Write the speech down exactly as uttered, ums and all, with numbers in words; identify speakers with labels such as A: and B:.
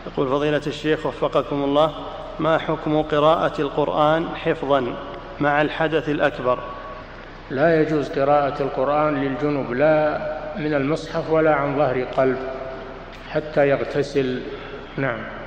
A: يقول فضيلة الشيخ وفقكم الله، ما حكم قراءة القرآن حفظا مع الحدث الأكبر؟
B: لا يجوز قراءة القرآن للجنب، لا من المصحف ولا عن ظهر قلب حتى يغتسل. نعم.